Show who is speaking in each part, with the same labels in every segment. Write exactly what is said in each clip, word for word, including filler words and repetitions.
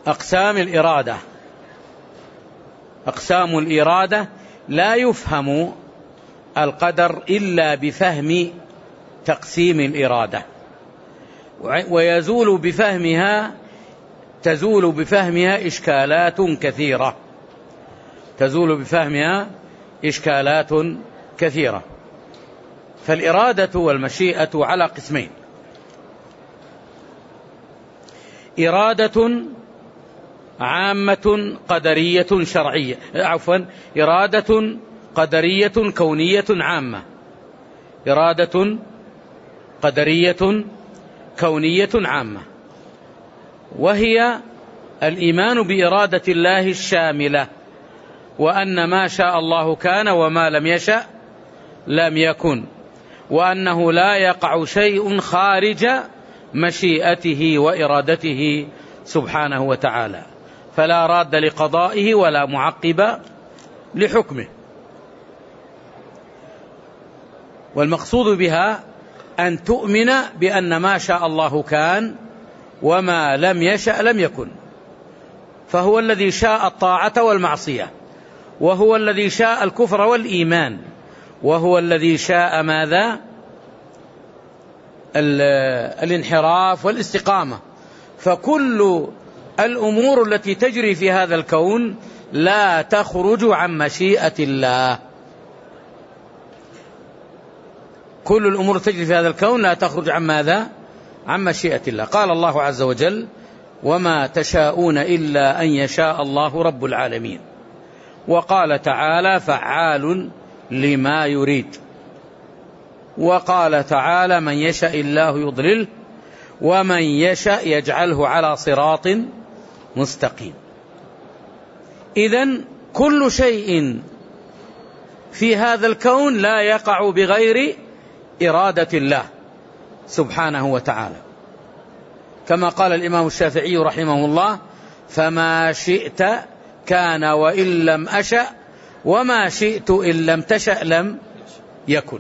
Speaker 1: أقسام الإرادة. أقسام الإرادة لا يفهم القدر إلا بفهم تقسيم الإرادة، ويزول بفهمها تزول بفهمها إشكالات كثيرة تزول بفهمها إشكالات كثيرة. فالإرادة والمشيئة على قسمين: إرادة عامة قدرية شرعية عفوا إرادة قدرية كونية عامة إرادة قدرية كونية عامة، وهي الإيمان بإرادة الله الشاملة، وأن ما شاء الله كان وما لم يشأ لم يكن، وأنه لا يقع شيء خارج مشيئته وإرادته سبحانه وتعالى، فلا راد لقضائه ولا معقب لحكمه. والمقصود بها أن تؤمن بأن ما شاء الله كان وما لم يشأ لم يكن، فهو الذي شاء الطاعة والمعصية، وهو الذي شاء الكفر والإيمان، وهو الذي شاء ماذا؟ الانحراف والاستقامة. فكل الأمور التي تجري في هذا الكون لا تخرج عن مشيئة الله. كل الأمور تجري في هذا الكون لا تخرج عن ماذا؟ عن مشيئة الله. قال الله عز وجل: وما تشاءون إلا أن يشاء الله رب العالمين. وقال تعالى: فعال لما يريد. وقال تعالى: من يشاء الله يضلله ومن يشاء يجعله على صراط مستقيم. إذن كل شيء في هذا الكون لا يقع بغير إرادة الله سبحانه وتعالى، كما قال الإمام الشافعي رحمه الله: فما شئت كان وإن لم أشأ وما شئت إن لم تشأ لم يكن.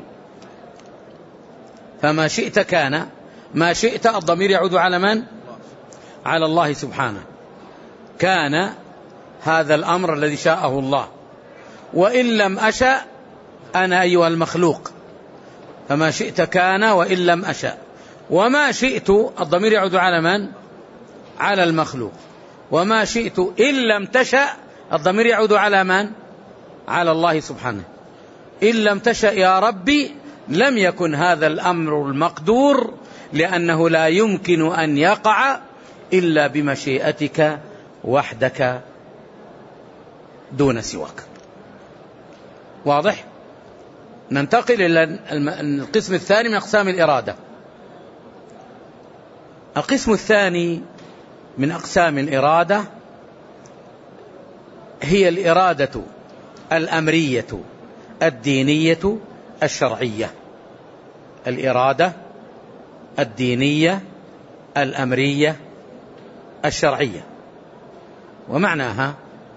Speaker 1: فما شئت كان، ما شئت الضمير يعود على من؟ على الله سبحانه. كان هذا الأمر الذي شاءه الله، وإن لم أشأ أنا أيها المخلوق. فما شئت كان وإن لم أشأ، وما شئت الضمير يعود على من؟ على المخلوق. وما شئت إن لم تشأ الضمير يعود على من؟ على الله سبحانه. إن لم تشأ يا ربي لم يكن هذا الأمر المقدور، لأنه لا يمكن أن يقع إلا بمشيئتك وحدك دون سواك. واضح؟ ننتقل إلى القسم الثاني من أقسام الإرادة. القسم الثاني من أقسام الإرادة هي الإرادة الأمرية الدينية الشرعية. الإرادة الدينية الأمرية الشرعية، ومعناها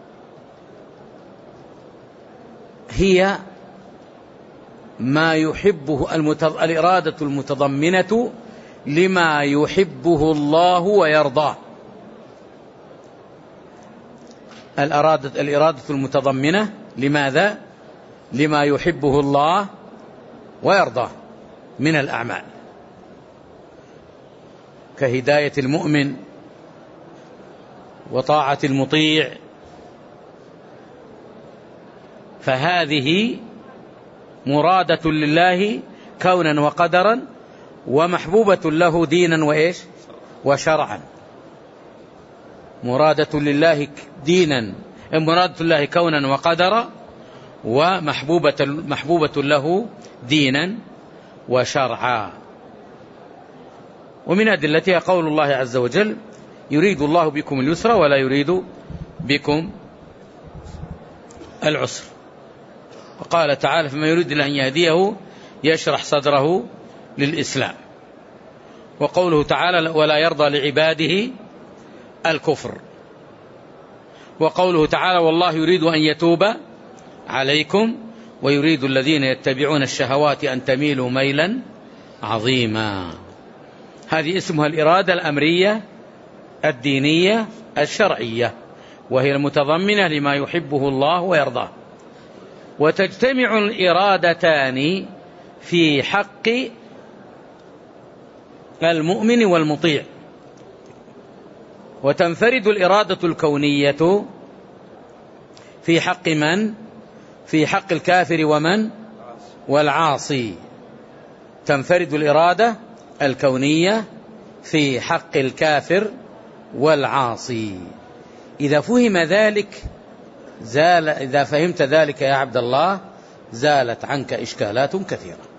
Speaker 1: هي ما يحبه المتض... الإرادة المتضمنة لما يحبه الله ويرضاه. الإرادة الإرادة المتضمنة لماذا؟ لما يحبه الله ويرضاه من الأعمال، كهداية المؤمن وطاعة المطيع. فهذه مرادة لله كونا وقدرا، ومحبوبة له دينا وإيش وشرعا. مرادة لله دينا، مرادة الله كونا وقدرا، ومحبوبة محبوبة له دينا وشرعا. ومن أدلتها قول الله عز وجل: يريد الله بكم اليسر ولا يريد بكم العسر. وقال تعالى: فما يريد أن يهديه يشرح صدره للإسلام. وقوله تعالى: ولا يرضى لعباده الكفر. وقوله تعالى: والله يريد أن يتوب عليكم ويريد الذين يتبعون الشهوات أن تميلوا ميلا عظيما. هذه اسمها الإرادة الأمرية الدينية الشرعية، وهي المتضمنة لما يحبه الله ويرضاه. وتجتمع الإرادتان في حق المؤمن والمطيع، وتنفرد الإرادة الكونية في حق من؟ في حق الكافر ومن؟ والعاصي. تنفرد الإرادة الكونية في حق الكافر والعاصي. إذا فهم ذلك زال إذا فهمت ذلك يا عبد الله زالت عنك إشكالات كثيرة.